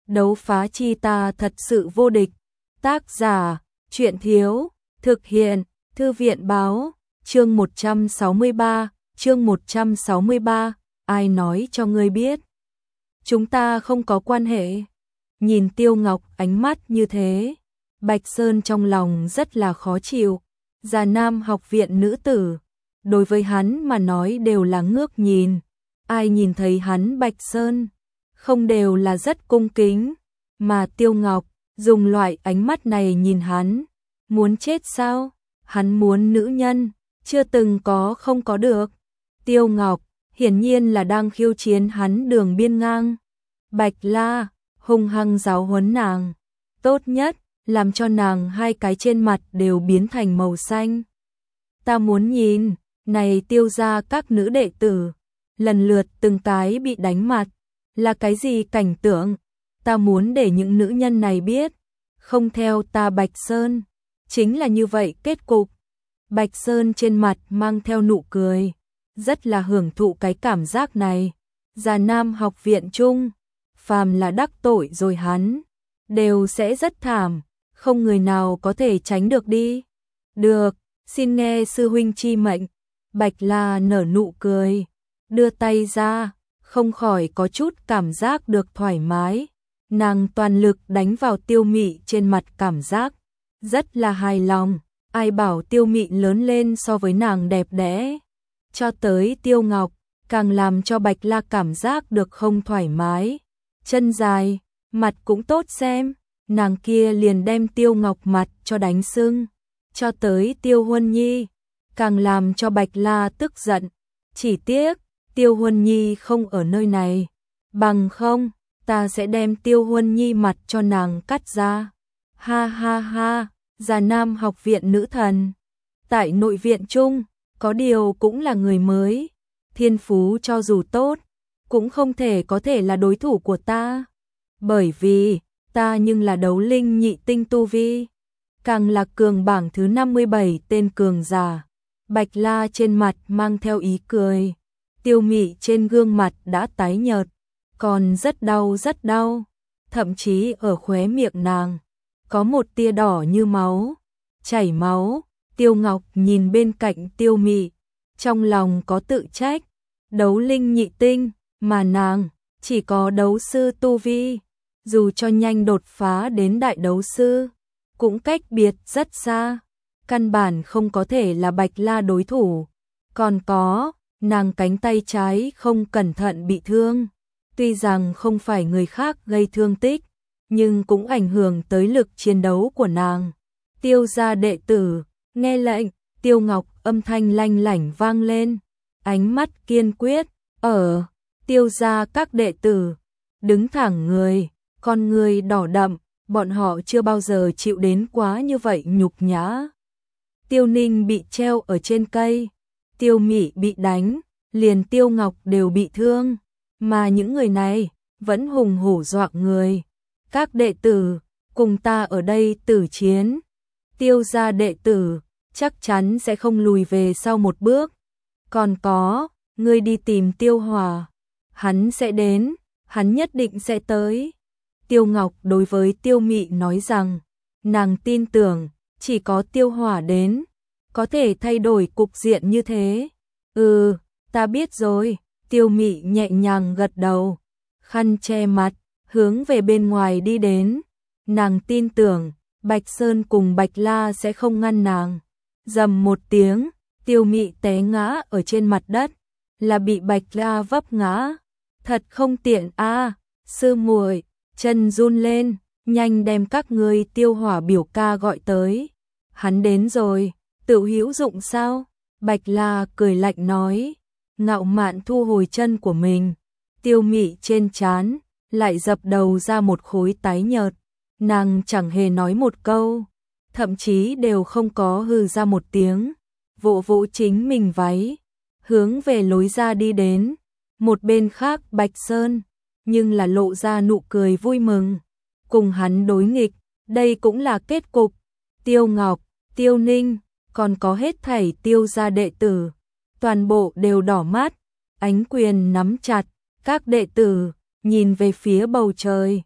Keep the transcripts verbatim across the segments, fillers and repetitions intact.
Đấu phá chi ta thật sự vô địch. Tác giả, Truyện Thiếu, thực hiện, Thư viện Báo, chương một trăm sáu mươi ba, chương một trăm sáu mươi ba, ai nói cho ngươi biết? Chúng ta không có quan hệ. Nhìn Tiêu Ngọc ánh mắt như thế, Bạch Sơn trong lòng rất là khó chịu. Già Nam học viện nữ tử, đối với hắn mà nói đều là ngước nhìn. Ai nhìn thấy hắn Bạch Sơn, không đều là rất cung kính, mà Tiêu Ngọc dùng loại ánh mắt này nhìn hắn, muốn chết sao? Hắn muốn nữ nhân, chưa từng có không có được. Tiêu Ngọc hiển nhiên là đang khiêu chiến hắn đường biên ngang. Bạch La hung hăng giáo huấn nàng, tốt nhất làm cho nàng hai cái trên mặt đều biến thành màu xanh. Ta muốn nhìn, này Tiêu gia các nữ đệ tử, lần lượt từng cái bị đánh mặt, là cái gì cảnh tượng? Ta muốn để những nữ nhân này biết, không theo ta Bạch Sơn, chính là như vậy kết cục. Bạch Sơn trên mặt mang theo nụ cười, rất là hưởng thụ cái cảm giác này. Già Nam học viện chung, phàm là đắc tội rồi hắn, đều sẽ rất thảm, không người nào có thể tránh được đi. Được, xin nghe sư huynh chi mệnh. Bạch La nở nụ cười, đưa tay ra, không khỏi có chút cảm giác được thoải mái. Nàng toàn lực đánh vào Tiêu Mị trên mặt, cảm giác rất là hài lòng. Ai bảo Tiêu Mị lớn lên so với nàng đẹp đẽ. Cho tới Tiêu Ngọc, càng làm cho Bạch La cảm giác được không thoải mái. Chân dài, mặt cũng tốt xem, nàng kia liền đem Tiêu Ngọc mặt cho đánh sưng. Cho tới Tiêu Huân Nhi, càng làm cho Bạch La tức giận. Chỉ tiếc, Tiêu Huân Nhi không ở nơi này, bằng không, ta sẽ đem Tiêu Huân Nhi mặt cho nàng cắt ra. Ha ha ha, Già Nam học viện nữ thần. Tại nội viện chung, có điều cũng là người mới, thiên phú cho dù tốt, cũng không thể có thể là đối thủ của ta. Bởi vì, ta nhưng là đấu linh nhị tinh tu vi, càng là cường bảng thứ năm mươi bảy tên cường giả. Bạch La trên mặt mang theo ý cười, Tiêu Mị trên gương mặt đã tái nhợt, còn rất đau rất đau, thậm chí ở khóe miệng nàng có một tia đỏ như máu, chảy máu. Tiêu Ngọc nhìn bên cạnh Tiêu Mị, trong lòng có tự trách, đấu linh nhị tinh, mà nàng chỉ có đấu sư tu vi, dù cho nhanh đột phá đến đại đấu sư, cũng cách biệt rất xa, căn bản không có thể là Bạch La đối thủ. Còn có, nàng cánh tay trái không cẩn thận bị thương, tuy rằng không phải người khác gây thương tích, nhưng cũng ảnh hưởng tới lực chiến đấu của nàng. Tiêu gia đệ tử, nghe lệnh. Tiêu Ngọc âm thanh lanh lảnh vang lên, ánh mắt kiên quyết. Ở Tiêu gia các đệ tử đứng thẳng người, con người đỏ đậm, bọn họ chưa bao giờ chịu đến quá như vậy nhục nhã. Tiêu Ninh bị treo ở trên cây, Tiêu Mị bị đánh, liền Tiêu Ngọc đều bị thương, mà những người này vẫn hùng hổ dọa người. Các đệ tử, cùng ta ở đây tử chiến. Tiêu gia đệ tử chắc chắn sẽ không lùi về sau một bước. Còn có, ngươi đi tìm Tiêu Hòa, hắn sẽ đến, hắn nhất định sẽ tới. Tiêu Ngọc đối với Tiêu Mị nói rằng, nàng tin tưởng, chỉ có Tiêu Hòa đến, có thể thay đổi cục diện như thế. Ừ, ta biết rồi. Tiêu Mị nhẹ nhàng gật đầu, khăn che mặt, hướng về bên ngoài đi đến. Nàng tin tưởng, Bạch Sơn cùng Bạch La sẽ không ngăn nàng. Rầm một tiếng, Tiêu Mị té ngã ở trên mặt đất, là bị Bạch La vấp ngã. Thật không tiện a, à, sư muội. Chân run lên, nhanh đem các ngươi Tiêu Hỏa biểu ca gọi tới. Hắn đến rồi, tự hữu dụng sao? Bạch La cười lạnh nói, ngạo mạn thu hồi chân của mình. Tiêu Mị trên trán lại dập đầu ra một khối tái nhợt, nàng chẳng hề nói một câu, thậm chí đều không có hừ ra một tiếng, vỗ vỗ chính mình váy, hướng về lối ra đi đến. Một bên khác Bạch Sơn, nhưng là lộ ra nụ cười vui mừng, cùng hắn đối nghịch, đây cũng là kết cục. Tiêu Ngọc, Tiêu Ninh, còn có hết thảy Tiêu gia đệ tử, toàn bộ đều đỏ mắt, ánh quyền nắm chặt. Các đệ tử nhìn về phía bầu trời,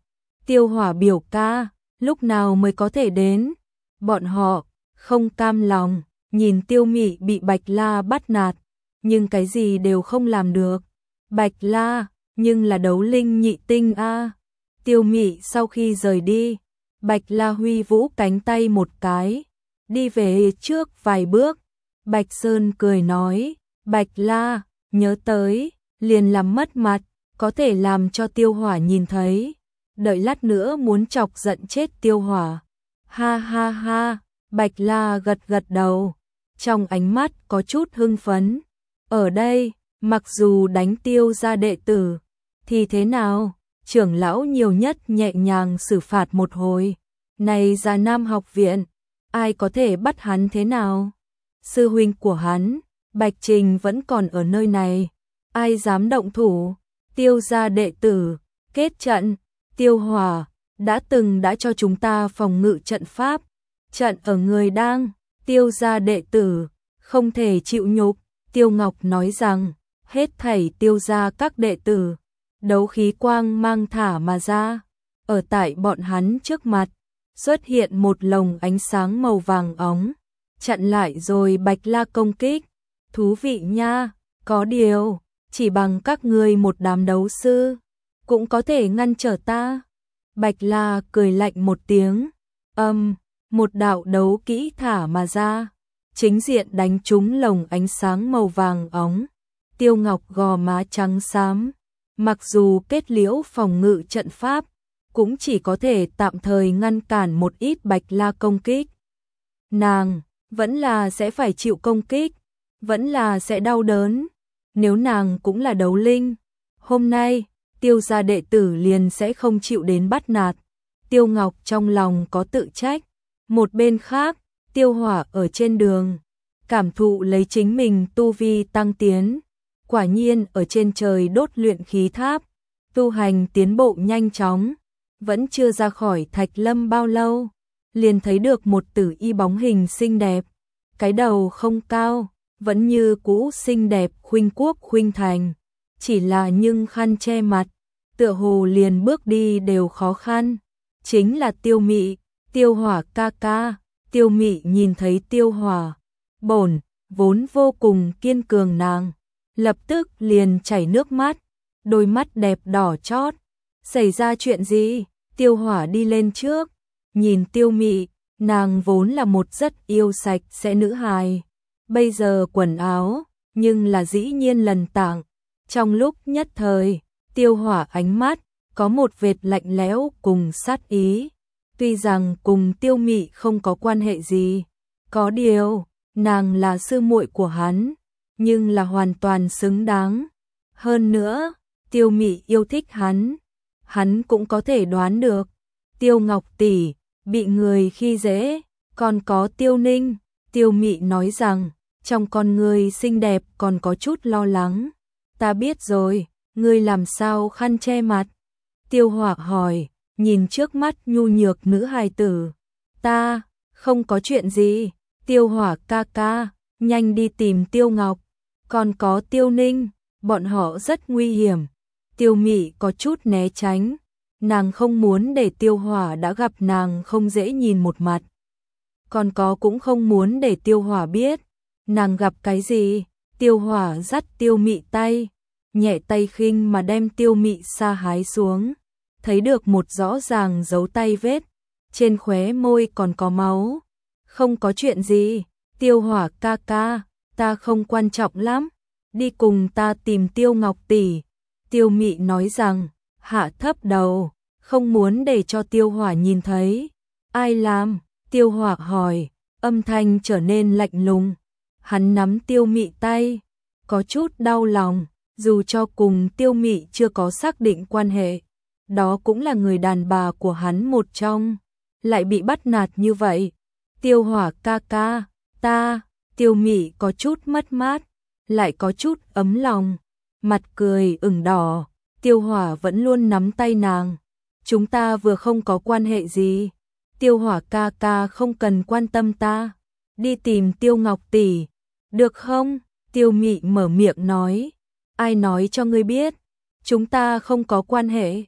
Tiêu Hỏa biểu ca, lúc nào mới có thể đến? Bọn họ không cam lòng, nhìn Tiêu Mị bị Bạch La bắt nạt, nhưng cái gì đều không làm được. Bạch La, nhưng là đấu linh nhị tinh a. Tiêu Mị sau khi rời đi, Bạch La huy vũ cánh tay một cái, đi về trước vài bước. Bạch Sơn cười nói, Bạch La, nhớ tới, liền làm mất mặt, có thể làm cho Tiêu Hỏa nhìn thấy. Đợi lát nữa muốn chọc giận chết Tiêu Hỏa. Ha ha ha, Bạch La gật gật đầu, trong ánh mắt có chút hưng phấn. Ở đây, mặc dù đánh Tiêu gia đệ tử, thì thế nào? Trưởng lão nhiều nhất nhẹ nhàng xử phạt một hồi. Này Già Nam học viện, ai có thể bắt hắn thế nào? Sư huynh của hắn, Bạch Trình vẫn còn ở nơi này, ai dám động thủ? Tiêu gia đệ tử, kết trận. Tiêu Hỏa đã từng đã cho chúng ta phòng ngự trận pháp, trận ở người đang, Tiêu gia đệ tử không thể chịu nhục. Tiêu Ngọc nói rằng, hết thảy Tiêu gia các đệ tử, đấu khí quang mang thả mà ra, ở tại bọn hắn trước mặt, xuất hiện một lồng ánh sáng màu vàng óng, chặn lại rồi Bạch La công kích. Thú vị nha, có điều, chỉ bằng các ngươi một đám đấu sư, cũng có thể ngăn trở ta. Bạch La cười lạnh một tiếng, âm, một đạo đấu kỹ thả mà ra, chính diện đánh trúng lồng ánh sáng màu vàng óng. Tiêu Ngọc gò má trắng xám, mặc dù kết liễu phòng ngự trận pháp, cũng chỉ có thể tạm thời ngăn cản một ít Bạch La công kích. Nàng vẫn là sẽ phải chịu công kích, vẫn là sẽ đau đớn. Nếu nàng cũng là đấu linh, hôm nay Tiêu gia đệ tử liền sẽ không chịu đến bắt nạt. Tiêu Ngọc trong lòng có tự trách. Một bên khác, Tiêu Hỏa ở trên đường, cảm thụ lấy chính mình tu vi tăng tiến. Quả nhiên ở trên trời đốt luyện khí tháp, tu hành tiến bộ nhanh chóng. Vẫn chưa ra khỏi Thạch Lâm bao lâu, liền thấy được một tử y bóng hình xinh đẹp. Cái đầu không cao, vẫn như cũ xinh đẹp khuynh quốc khuynh thành. Chỉ là nhưng khăn che mặt, tựa hồ liền bước đi đều khó khăn. Chính là Tiêu Mị, Tiêu Hỏa ca ca. Tiêu Mị nhìn thấy Tiêu Hỏa, bổn vốn vô cùng kiên cường nàng, lập tức liền chảy nước mắt, đôi mắt đẹp đỏ chót. Xảy ra chuyện gì? Tiêu Hỏa đi lên trước, nhìn Tiêu Mị, nàng vốn là một rất yêu sạch sẽ nữ hài, bây giờ quần áo, nhưng là dĩ nhiên lần tảng. Trong lúc nhất thời, Tiêu Hỏa ánh mắt có một vệt lạnh lẽo cùng sát ý. Tuy rằng cùng Tiêu Mị không có quan hệ gì, có điều, nàng là sư muội của hắn, nhưng là hoàn toàn xứng đáng. Hơn nữa, Tiêu Mị yêu thích hắn, hắn cũng có thể đoán được. Tiêu Ngọc tỷ bị người khi dễ, còn có Tiêu Ninh. Tiêu Mị nói rằng, trong con người xinh đẹp còn có chút lo lắng. Ta biết rồi, ngươi làm sao khăn che mặt? Tiêu Hỏa hỏi, nhìn trước mắt nhu nhược nữ hài tử. Ta, không có chuyện gì. Tiêu Hỏa ca ca, nhanh đi tìm Tiêu Ngọc, còn có Tiêu Ninh, bọn họ rất nguy hiểm. Tiêu Mị có chút né tránh, nàng không muốn để Tiêu Hỏa đã gặp nàng không dễ nhìn một mặt. Còn có cũng không muốn để Tiêu Hỏa biết nàng gặp cái gì. Tiêu Hỏa dắt Tiêu Mị tay, nhẹ tay khinh mà đem Tiêu Mị sa hái xuống, thấy được một rõ ràng dấu tay vết, trên khóe môi còn có máu. Không có chuyện gì, Tiêu Hỏa ca ca, ta không quan trọng lắm, đi cùng ta tìm Tiêu Ngọc tỷ. Tiêu Mị nói rằng, hạ thấp đầu, không muốn để cho Tiêu Hỏa nhìn thấy. Ai làm? Tiêu Hỏa hỏi, âm thanh trở nên lạnh lùng. Hắn nắm Tiêu Mị tay, có chút đau lòng, dù cho cùng Tiêu Mị chưa có xác định quan hệ, đó cũng là người đàn bà của hắn một trong, lại bị bắt nạt như vậy. Tiêu Hỏa ca ca, ta. Tiêu Mị có chút mất mát, lại có chút ấm lòng, mặt cười ửng đỏ. Tiêu Hỏa vẫn luôn nắm tay nàng, chúng ta vừa không có quan hệ gì. Tiêu Hỏa ca ca không cần quan tâm ta, đi tìm Tiêu Ngọc tỷ, được không? Tiêu Mị mở miệng nói, ai nói cho ngươi biết, chúng ta không có quan hệ.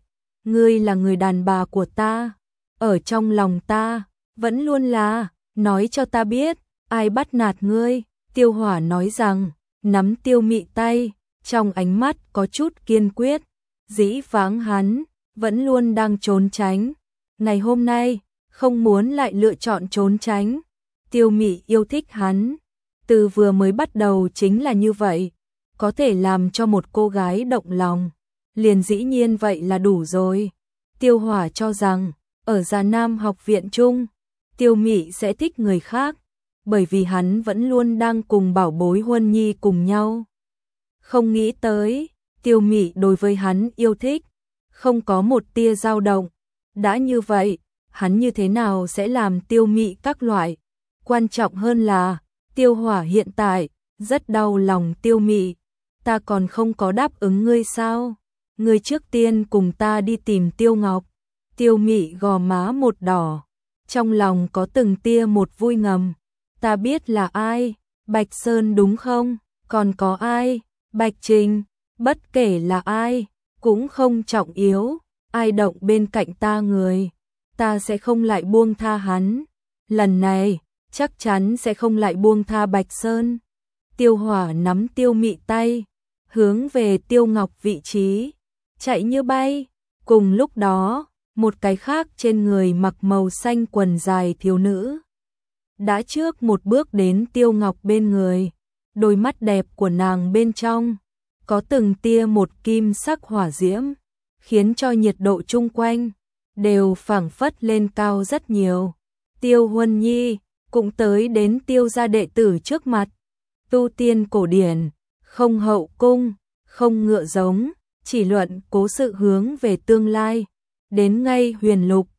ngươi là người đàn bà của ta, ở trong lòng ta, vẫn luôn là, nói cho ta biết, ai bắt nạt ngươi, Tiêu Hỏa nói rằng, nắm Tiêu Mị tay, trong ánh mắt có chút kiên quyết, dĩ vãng hắn, vẫn luôn đang trốn tránh, ngày hôm nay, không muốn lại lựa chọn trốn tránh, Tiêu Mị yêu thích hắn, từ vừa mới bắt đầu chính là như vậy, có thể làm cho một cô gái động lòng, liền dĩ nhiên vậy là đủ rồi. Tiêu Hỏa cho rằng, ở Già Nam học viện chung, Tiêu Mị sẽ thích người khác, bởi vì hắn vẫn luôn đang cùng bảo bối Huân Nhi cùng nhau. Không nghĩ tới, Tiêu Mị đối với hắn yêu thích, không có một tia dao động, đã như vậy, hắn như thế nào sẽ làm Tiêu Mị các loại, quan trọng hơn là, Tiêu Hỏa hiện tại, rất đau lòng Tiêu Mị, ta còn không có đáp ứng ngươi sao, ngươi trước tiên cùng ta đi tìm Tiêu Ngọc. Tiêu Mị gò má một đỏ, trong lòng có từng tia một vui ngầm, ta biết là ai, Bạch Sơn đúng không, còn có ai, Bạch Trình, bất kể là ai, cũng không trọng yếu, ai động bên cạnh ta người, ta sẽ không lại buông tha hắn, lần này, chắc chắn sẽ không lại buông tha Bạch Sơn. Tiêu Hỏa nắm Tiêu Mị tay, hướng về Tiêu Ngọc vị trí, chạy như bay, cùng lúc đó, một cái khác trên người mặc màu xanh quần dài thiếu nữ, đã trước một bước đến Tiêu Ngọc bên người, đôi mắt đẹp của nàng bên trong, có từng tia một kim sắc hỏa diễm, khiến cho nhiệt độ chung quanh, đều phảng phất lên cao rất nhiều. Tiêu Huân Nhi, cũng tới đến Tiêu gia đệ tử trước mặt, tu tiên cổ điển, không hậu cung, không ngựa giống, chỉ luận cố sự hướng về tương lai, đến ngay huyền lục,